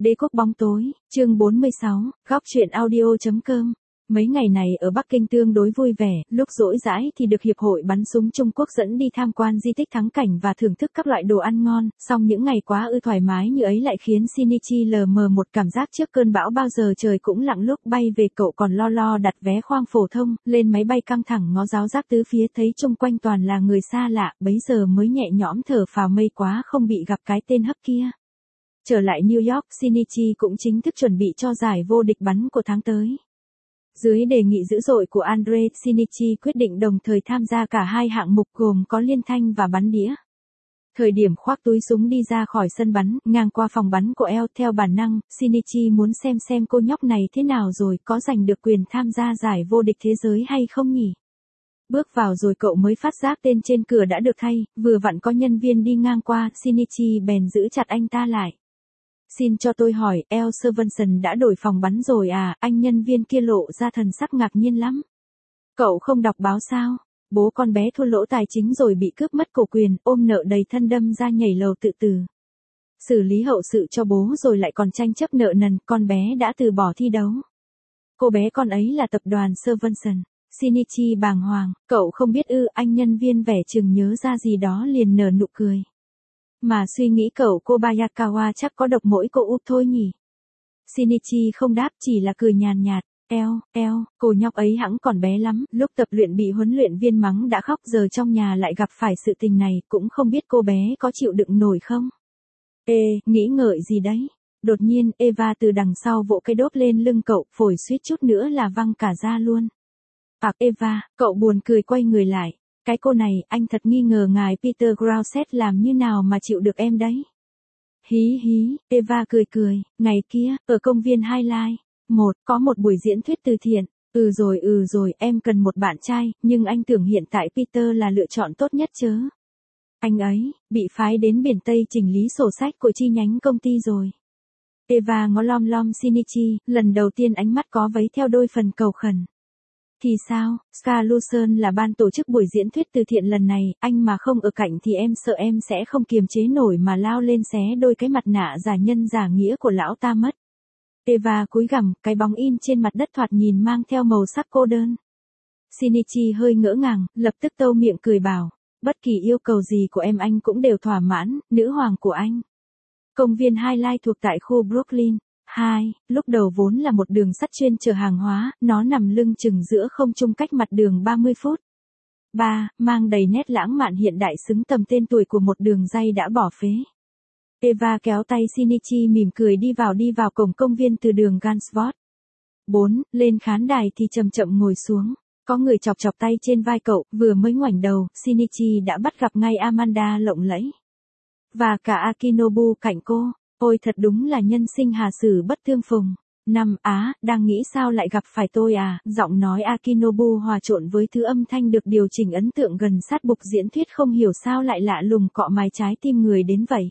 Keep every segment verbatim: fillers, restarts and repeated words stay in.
Đế quốc bóng tối, chương bốn mươi sáu, góc truyện audio.com. Mấy ngày này ở Bắc Kinh tương đối vui vẻ, lúc rỗi rãi thì được Hiệp hội bắn súng Trung Quốc dẫn đi tham quan di tích thắng cảnh và thưởng thức các loại đồ ăn ngon, song những ngày quá ư thoải mái như ấy lại khiến Shinichi lờ mờ một cảm giác trước cơn bão bao giờ trời cũng lặng lúc bay về cậu còn lo lo đặt vé khoang phổ thông, lên máy bay căng thẳng ngó giáo giác tứ phía thấy chung quanh toàn là người xa lạ, bấy giờ mới nhẹ nhõm thở phào mây quá không bị gặp cái tên hấp kia. Trở lại New York, Shinichi cũng chính thức chuẩn bị cho giải vô địch bắn của tháng tới. Dưới đề nghị dữ dội của Andre, Shinichi quyết định đồng thời tham gia cả hai hạng mục gồm có liên thanh và bắn đĩa. Thời điểm khoác túi súng đi ra khỏi sân bắn, ngang qua phòng bắn của Elle, theo bản năng, Shinichi muốn xem xem cô nhóc này thế nào rồi, có giành được quyền tham gia giải vô địch thế giới hay không nhỉ? Bước vào rồi cậu mới phát giác tên trên cửa đã được thay, vừa vặn có nhân viên đi ngang qua, Shinichi bèn giữ chặt anh ta lại. Xin cho tôi hỏi, Elle Servanson đã đổi phòng bắn rồi à? Anh nhân viên kia lộ ra thần sắc ngạc nhiên lắm. Cậu không đọc báo sao? Bố con bé thua lỗ tài chính rồi bị cướp mất cổ quyền, ôm nợ đầy thân đâm ra nhảy lầu tự tử. Xử lý hậu sự cho bố rồi lại còn tranh chấp nợ nần, con bé đã từ bỏ thi đấu. Cô bé con ấy là tập đoàn Servanson. Shinichi bàng hoàng, cậu không biết ư? Anh nhân viên vẻ chừng nhớ ra gì đó liền nở nụ cười. Mà suy nghĩ cậu Kobayakawa chắc có độc mỗi cô úp thôi nhỉ. Shinichi không đáp, chỉ là cười nhàn nhạt. Eo, eo, cô nhóc ấy hẵng còn bé lắm, lúc tập luyện bị huấn luyện viên mắng đã khóc, giờ trong nhà lại gặp phải sự tình này, cũng không biết cô bé có chịu đựng nổi không. Ê, nghĩ ngợi gì đấy? Đột nhiên, Eva từ đằng sau vỗ cái đốt lên lưng cậu, phổi suýt chút nữa là văng cả ra luôn. Ặc Eva, cậu buồn cười quay người lại. Cái cô này, anh thật nghi ngờ ngài Peter Grauset làm như nào mà chịu được em đấy. Hí hí, Eva cười cười, ngày kia, ở công viên Highlight, một, có một buổi diễn thuyết từ thiện. Ừ rồi ừ rồi, em cần một bạn trai, nhưng anh tưởng hiện tại Peter là lựa chọn tốt nhất chớ. Anh ấy, bị phái đến biển Tây chỉnh lý sổ sách của chi nhánh công ty rồi. Eva ngó lom lom Shinichi, lần đầu tiên ánh mắt có vấy theo đôi phần cầu khẩn. Thì sao, Ska Lucerne là ban tổ chức buổi diễn thuyết từ thiện lần này, anh mà không ở cạnh thì em sợ em sẽ không kiềm chế nổi mà lao lên xé đôi cái mặt nạ giả nhân giả nghĩa của lão ta mất. Eva cúi gằm, cái bóng in trên mặt đất thoạt nhìn mang theo màu sắc cô đơn. Shinichi hơi ngỡ ngàng, lập tức tâu miệng cười bảo, bất kỳ yêu cầu gì của em anh cũng đều thỏa mãn, nữ hoàng của anh. Công viên Highlight thuộc tại khu Brooklyn. Hai, lúc đầu vốn là một đường sắt chuyên chở hàng hóa, nó nằm lưng chừng giữa không trung cách mặt đường ba mươi phút. Ba, mang đầy nét lãng mạn hiện đại xứng tầm tên tuổi của một đường ray đã bỏ phế. Eva kéo tay Shinichi mỉm cười đi vào đi vào cổng công viên từ đường Gansevoort. Bốn, lên khán đài thì chậm chậm ngồi xuống. Có người chọc chọc tay trên vai cậu, vừa mới ngoảnh đầu, Shinichi đã bắt gặp ngay Amanda lộng lẫy. Và cả Akinobu cạnh cô. Ôi thật đúng là nhân sinh hà sử bất tương phùng. Năm, á, đang nghĩ sao lại gặp phải tôi à, giọng nói Akinobu hòa trộn với thứ âm thanh được điều chỉnh ấn tượng gần sát bục diễn thuyết không hiểu sao lại lạ lùng cọ mái trái tim người đến vậy.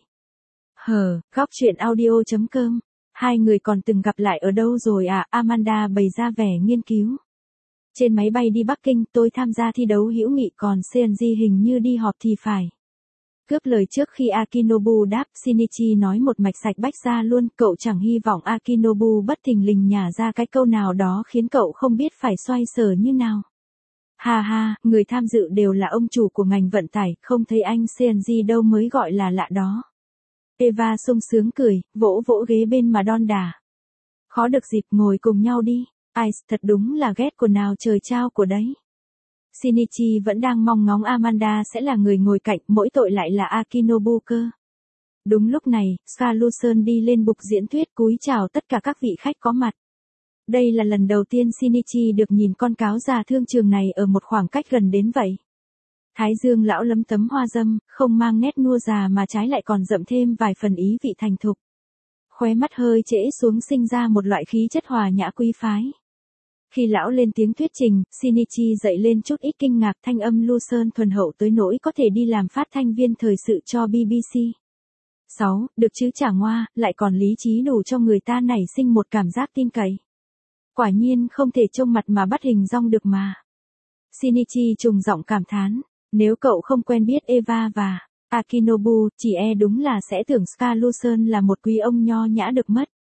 Hờ, góc truyện audio.com. Hai người còn từng gặp lại ở đâu rồi à, Amanda bày ra vẻ nghiên cứu. Trên máy bay đi Bắc Kinh tôi tham gia thi đấu hữu nghị còn Seonji hình như đi họp thì phải. Cướp lời trước khi Akinobu đáp, Shinichi nói một mạch sạch bách ra luôn, cậu chẳng hy vọng Akinobu bất thình lình nhả ra cái câu nào đó khiến cậu không biết phải xoay sở như nào. Ha ha, người tham dự đều là ông chủ của ngành vận tải, không thấy anh Seonji đâu mới gọi là lạ đó. Eva sung sướng cười, vỗ vỗ ghế bên mà đon đả. Khó được dịp ngồi cùng nhau đi, Ice thật đúng là ghét quần nào trời trao của đấy. Shinichi vẫn đang mong ngóng Amanda sẽ là người ngồi cạnh, mỗi tội lại là Akinobu cơ. Đúng lúc này, Ska Lucerne đi lên bục diễn thuyết cúi chào tất cả các vị khách có mặt. Đây là lần đầu tiên Shinichi được nhìn con cáo già thương trường này ở một khoảng cách gần đến vậy. Thái dương lão lấm tấm hoa dâm, không mang nét nua già mà trái lại còn đậm thêm vài phần ý vị thành thục. Khóe mắt hơi trễ xuống sinh ra một loại khí chất hòa nhã quý phái. Khi lão lên tiếng thuyết trình, Shinichi dậy lên chút ít kinh ngạc, thanh âm Lucerne thuần hậu tới nỗi có thể đi làm phát thanh viên thời sự cho bê bê xê. Sáu, được chứ chả ngoa, lại còn lý trí đủ cho người ta nảy sinh một cảm giác tin cậy. Quả nhiên không thể trông mặt mà bắt hình dong được mà. Shinichi trùng giọng cảm thán, nếu cậu không quen biết Eva và Akinobu, chỉ e đúng là sẽ tưởng Ska Lucerne là một quý ông nho nhã được mất.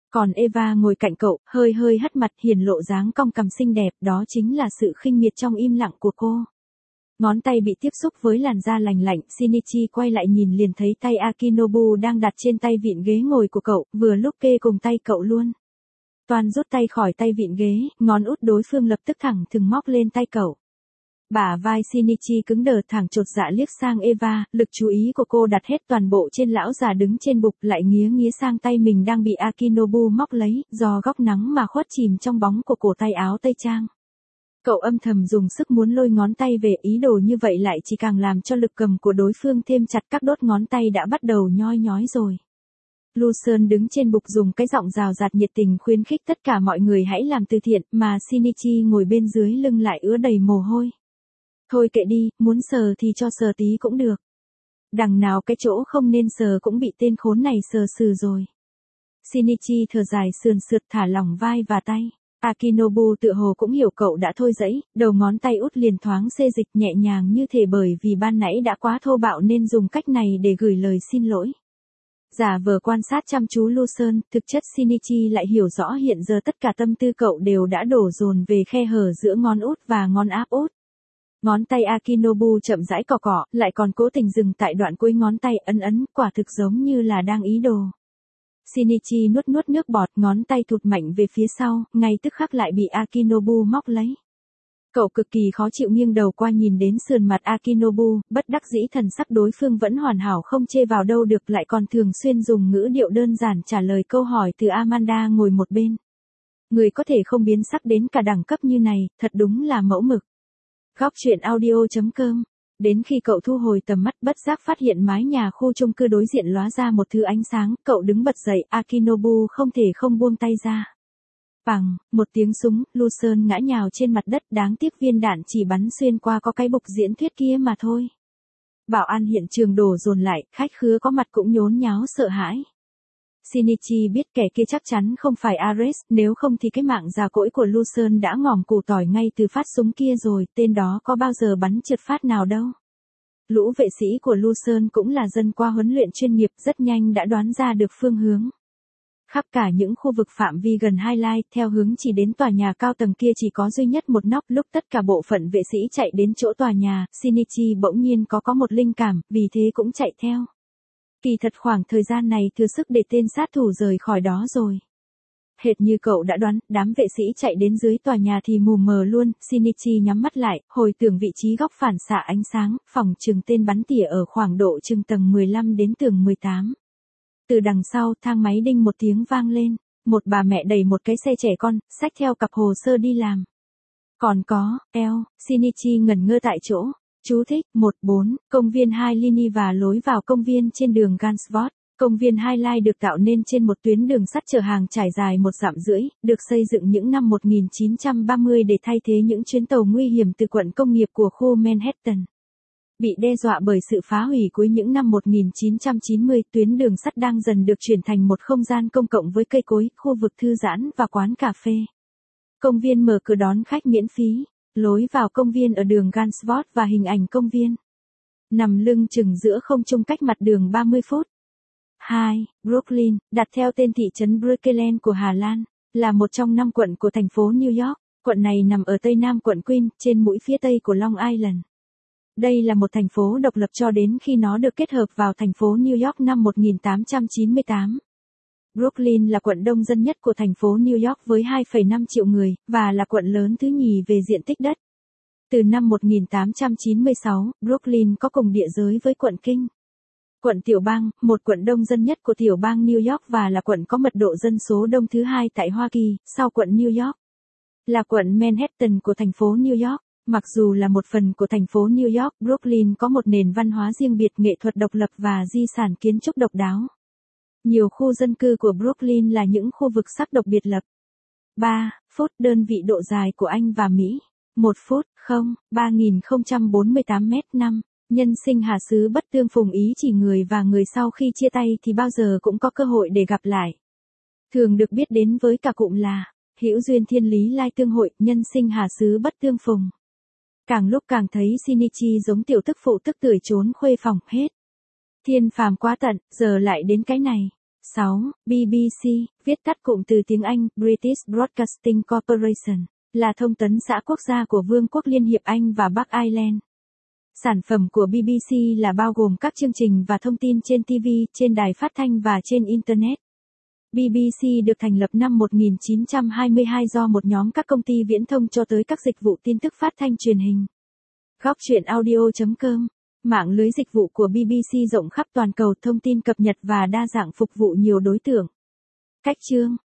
Còn Eva ngồi cạnh cậu, hơi hơi hất mặt hiển lộ dáng cong cằm xinh đẹp, đó chính là sự khinh miệt trong im lặng của cô. Ngón tay bị tiếp xúc với làn da lành lạnh, Shinichi quay lại nhìn liền thấy tay Akinobu đang đặt trên tay vịn ghế ngồi của cậu, vừa lúc kê cùng tay cậu luôn. Toan rút tay khỏi tay vịn ghế, ngón út đối phương lập tức thẳng thừng móc lên tay cậu. Bả vai Shinichi cứng đờ thẳng chột dạ liếc sang Eva, lực chú ý của cô đặt hết toàn bộ trên lão già đứng trên bục lại nghía nghía sang tay mình đang bị Akinobu móc lấy, do góc nắng mà khuất chìm trong bóng của cổ tay áo tây trang. Cậu âm thầm dùng sức muốn lôi ngón tay về, ý đồ như vậy lại chỉ càng làm cho lực cầm của đối phương thêm chặt, các đốt ngón tay đã bắt đầu nhoi nhói rồi. Lucerne đứng trên bục dùng cái giọng rào rạt nhiệt tình khuyến khích tất cả mọi người hãy làm từ thiện, mà Shinichi ngồi bên dưới lưng lại ứa đầy mồ hôi. Thôi kệ đi, muốn sờ thì cho sờ tí cũng được. Đằng nào cái chỗ không nên sờ cũng bị tên khốn này sờ sừ rồi. Shinichi thở dài sườn sượt thả lỏng vai và tay. Akinobu tựa hồ cũng hiểu cậu đã thôi dẫy, đầu ngón tay út liền thoáng xê dịch nhẹ nhàng như thể bởi vì ban nãy đã quá thô bạo nên dùng cách này để gửi lời xin lỗi. Giả vờ quan sát chăm chú Lucerne, thực chất Shinichi lại hiểu rõ hiện giờ tất cả tâm tư cậu đều đã đổ dồn về khe hở giữa ngón út và ngón áp út. Ngón tay Akinobu chậm rãi cọ cọ, lại còn cố tình dừng tại đoạn cuối ngón tay ấn ấn, quả thực giống như là đang ý đồ. Shinichi nuốt nuốt nước bọt, ngón tay thụt mạnh về phía sau, ngay tức khắc lại bị Akinobu móc lấy. Cậu cực kỳ khó chịu nghiêng đầu qua nhìn đến sườn mặt Akinobu, bất đắc dĩ thần sắc đối phương vẫn hoàn hảo không chê vào đâu được, lại còn thường xuyên dùng ngữ điệu đơn giản trả lời câu hỏi từ Amanda ngồi một bên. Người có thể không biến sắc đến cả đẳng cấp như này, thật đúng là mẫu mực. Góc truyện audio chấm com. Đến khi cậu thu hồi tầm mắt bất giác phát hiện mái nhà khu chung cư đối diện lóa ra một thứ ánh sáng, cậu đứng bật dậy, Akinobu không thể không buông tay ra. Bằng, một tiếng súng, Lucerne ngã nhào trên mặt đất, đáng tiếc viên đạn chỉ bắn xuyên qua có cái bục diễn thuyết kia mà thôi. Bảo an hiện trường đổ dồn lại, khách khứa có mặt cũng nhốn nháo sợ hãi. Shinichi biết kẻ kia chắc chắn không phải Ares, nếu không thì cái mạng già cỗi của Lucerne đã ngòm củ tỏi ngay từ phát súng kia rồi, tên đó có bao giờ bắn trượt phát nào đâu. Lũ vệ sĩ của Lucerne cũng là dân qua huấn luyện chuyên nghiệp, rất nhanh đã đoán ra được phương hướng. Khắp cả những khu vực phạm vi gần Highlight, theo hướng chỉ đến tòa nhà cao tầng kia chỉ có duy nhất một nóc, lúc tất cả bộ phận vệ sĩ chạy đến chỗ tòa nhà, Shinichi bỗng nhiên có có một linh cảm, vì thế cũng chạy theo. Kỳ thật khoảng thời gian này thừa sức để tên sát thủ rời khỏi đó rồi. Hệt như cậu đã đoán, đám vệ sĩ chạy đến dưới tòa nhà thì mù mờ luôn, Shinichi nhắm mắt lại, hồi tưởng vị trí góc phản xạ ánh sáng, phòng chừng tên bắn tỉa ở khoảng độ chừng tầng mười lăm đến tầng mười tám. Từ đằng sau, thang máy đinh một tiếng vang lên, một bà mẹ đẩy một cái xe trẻ con, xách theo cặp hồ sơ đi làm. Còn có, eo, Shinichi ngẩn ngơ tại chỗ. Chú thích, một bốn, công viên hai Lini và lối vào công viên trên đường Gansvot. Công viên Highlight được tạo nên trên một tuyến đường sắt chở hàng trải dài một dặm rưỡi, được xây dựng những năm một nghìn chín trăm ba mươi để thay thế những chuyến tàu nguy hiểm từ quận công nghiệp của khu Manhattan. Bị đe dọa bởi sự phá hủy cuối những năm một nghìn chín trăm chín mươi, tuyến đường sắt đang dần được chuyển thành một không gian công cộng với cây cối, khu vực thư giãn và quán cà phê. Công viên mở cửa đón khách miễn phí. Lối vào công viên ở đường Gansvot và hình ảnh công viên. Nằm lưng chừng giữa không trung cách mặt đường ba mươi phút. hai. Brooklyn, đặt theo tên thị trấn Brooklyn của Hà Lan, là một trong năm quận của thành phố New York. Quận này nằm ở tây nam quận Queens, trên mũi phía tây của Long Island. Đây là một thành phố độc lập cho đến khi nó được kết hợp vào thành phố New York năm một nghìn tám trăm chín mươi tám. Brooklyn là quận đông dân nhất của thành phố New York với hai phẩy năm triệu người, và là quận lớn thứ nhì về diện tích đất. Từ năm một nghìn tám trăm chín mươi sáu, Brooklyn có cùng địa giới với quận King. Quận Tiểu Bang, một quận đông dân nhất của tiểu bang New York và là quận có mật độ dân số đông thứ hai tại Hoa Kỳ, sau quận New York. Là quận Manhattan của thành phố New York. Mặc dù là một phần của thành phố New York, Brooklyn có một nền văn hóa riêng biệt, nghệ thuật độc lập và di sản kiến trúc độc đáo. Nhiều khu dân cư của Brooklyn là những khu vực sắc độc biệt lập. ba phút đơn vị độ dài của Anh và Mỹ. một phút, không, ba nghìn không trăm bốn mươi tám mét năm. Nhân sinh hà xứ bất tương phùng, ý chỉ người và người sau khi chia tay thì bao giờ cũng có cơ hội để gặp lại. Thường được biết đến với cả cụm là hữu duyên thiên lý lai tương hội, nhân sinh hà xứ bất tương phùng. Càng lúc càng thấy Shinichi giống tiểu tức phụ tức tưởi trốn khuê phòng, hết. Thiên phàm quá tận, giờ lại đến cái này. sáu. bê bê xê, viết tắt cụm từ tiếng Anh, British Broadcasting Corporation, là thông tấn xã quốc gia của Vương quốc Liên hiệp Anh và Bắc Ireland. Sản phẩm của bê bê xê là bao gồm các chương trình và thông tin trên ti vi, trên đài phát thanh và trên Internet. bê bê xê được thành lập năm một nghìn chín trăm hai mươi hai do một nhóm các công ty viễn thông cho tới các dịch vụ tin tức phát thanh truyền hình. Góc truyện audio chấm com, mạng lưới dịch vụ của bê bê xê rộng khắp toàn cầu, thông tin cập nhật và đa dạng phục vụ nhiều đối tượng. Cách chương